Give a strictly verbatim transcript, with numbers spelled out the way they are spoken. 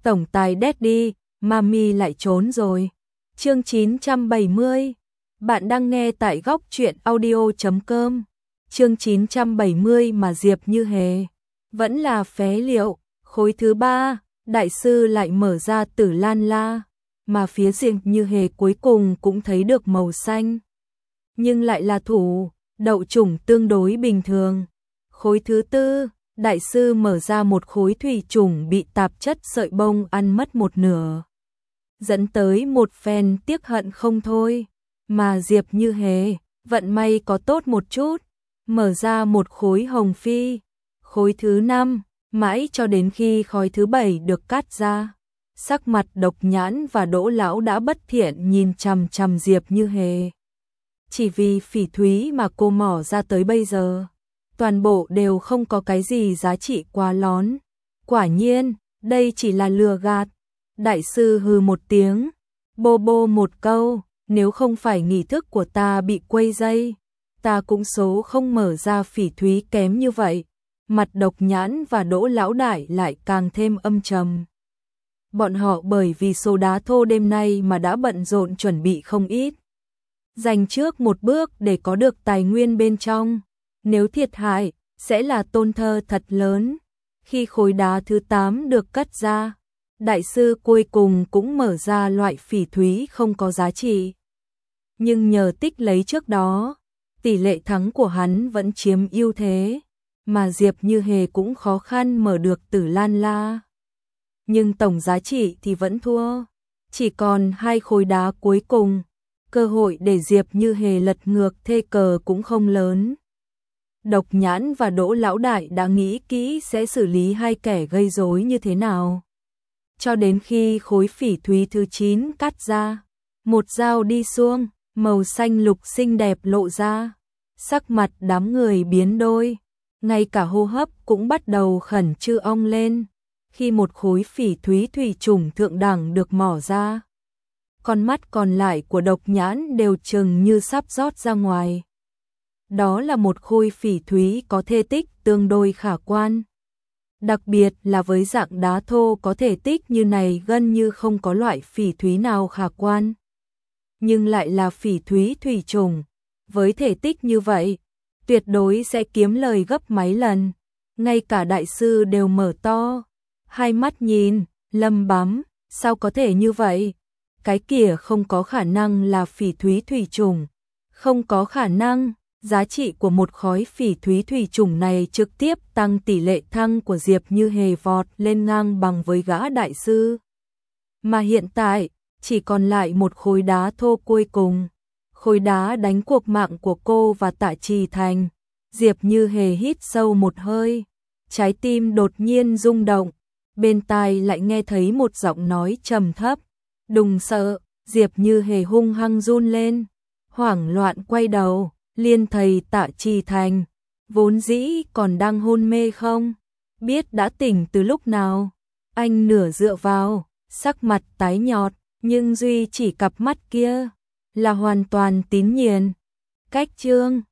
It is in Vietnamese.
tổng tài Daddy, Mami lại trốn rồi. Chương chín trăm bảy mươi. Bạn đang nghe tại góc truyện audio chấm com. Chương chín trăm bảy mươi mà Diệp Như Hề vẫn là phế liệu. Khối thứ ba, đại sư lại mở ra Tử Lan La, mà phía Diệp Như Hề cuối cùng cũng thấy được màu xanh. Nhưng lại là thủ, đậu chủng tương đối bình thường. Khối thứ tư, đại sư mở ra một khối thủy chủng bị tạp chất sợi bông ăn mất một nửa, dẫn tới một phen tiếc hận không thôi. Mà Diệp Như Hề, vận may có tốt một chút, mở ra một khối hồng phi. Khối thứ năm, mãi cho đến khi khối thứ bảy được cắt ra, sắc mặt Độc Nhãn và Đỗ Lão đã bất thiện nhìn chằm chằm Diệp Như Hề. Chỉ vì phỉ thúy mà cô mỏ ra tới bây giờ, toàn bộ đều không có cái gì giá trị quá lón. Quả nhiên, đây chỉ là lừa gạt. Đại sư hừ một tiếng, bô bô một câu, nếu không phải nghi thức của ta bị quấy dây, ta cũng số không mở ra phỉ thúy kém như vậy. Mặt Độc Nhãn và Đỗ Lão Đại lại càng thêm âm trầm. Bọn họ bởi vì số đá thô đêm nay mà đã bận rộn chuẩn bị không ít, dành trước một bước để có được tài nguyên bên trong. Nếu thiệt hại, sẽ là tổn thất thật lớn. Khi khối đá thứ tám được cắt ra, đại sư cuối cùng cũng mở ra loại phỉ thúy không có giá trị. Nhưng nhờ tích lấy trước đó, tỷ lệ thắng của hắn vẫn chiếm ưu thế, mà Diệp Như Hề cũng khó khăn mở được Tử Lan La. Nhưng tổng giá trị thì vẫn thua, chỉ còn hai khối đá cuối cùng, cơ hội để Diệp Như Hề lật ngược thê cờ cũng không lớn. Độc Nhãn và Đỗ Lão Đại đã nghĩ kỹ sẽ xử lý hai kẻ gây rối như thế nào. Cho đến khi khối phỉ thúy thứ chín cắt ra, một dao đi xuông, màu xanh lục xinh đẹp lộ ra, sắc mặt đám người biến đổi, ngay cả hô hấp cũng bắt đầu khẩn trương ong lên. Khi một khối phỉ thúy thủy chủng thượng đẳng được mỏ ra, con mắt còn lại của Độc Nhãn đều trừng như sắp rót ra ngoài. Đó là một khối phỉ thúy có thể tích tương đối khả quan. Đặc biệt là với dạng đá thô có thể tích như này gần như không có loại phỉ thúy nào khả quan. Nhưng lại là phỉ thúy thủy chủng, với thể tích như vậy, tuyệt đối sẽ kiếm lời gấp mấy lần. Ngay cả đại sư đều mở to hai mắt nhìn, lầm bắm, sao có thể như vậy? Cái kia không có khả năng là phỉ thúy thủy chủng, không có khả năng. Giá trị của một khối phỉ thúy thủy chủng này trực tiếp tăng tỷ lệ thăng của Diệp Như Hề vọt lên ngang bằng với gã đại sư. Mà hiện tại, chỉ còn lại một khối đá thô cuối cùng. Khối đá đánh cuộc mạng của cô và Tạ Trì Thành. Diệp Như Hề hít sâu một hơi, trái tim đột nhiên rung động. Bên tai lại nghe thấy một giọng nói trầm thấp. Đừng sợ. Diệp Như Hề hung hăng run lên, hoảng loạn quay đầu. Liên thầy Tạ Trì Thành, vốn dĩ còn đang hôn mê không biết đã tỉnh từ lúc nào. Anh nửa dựa vào, sắc mặt tái nhợt, nhưng duy chỉ cặp mắt kia là hoàn toàn tín nhiệm. Cách chương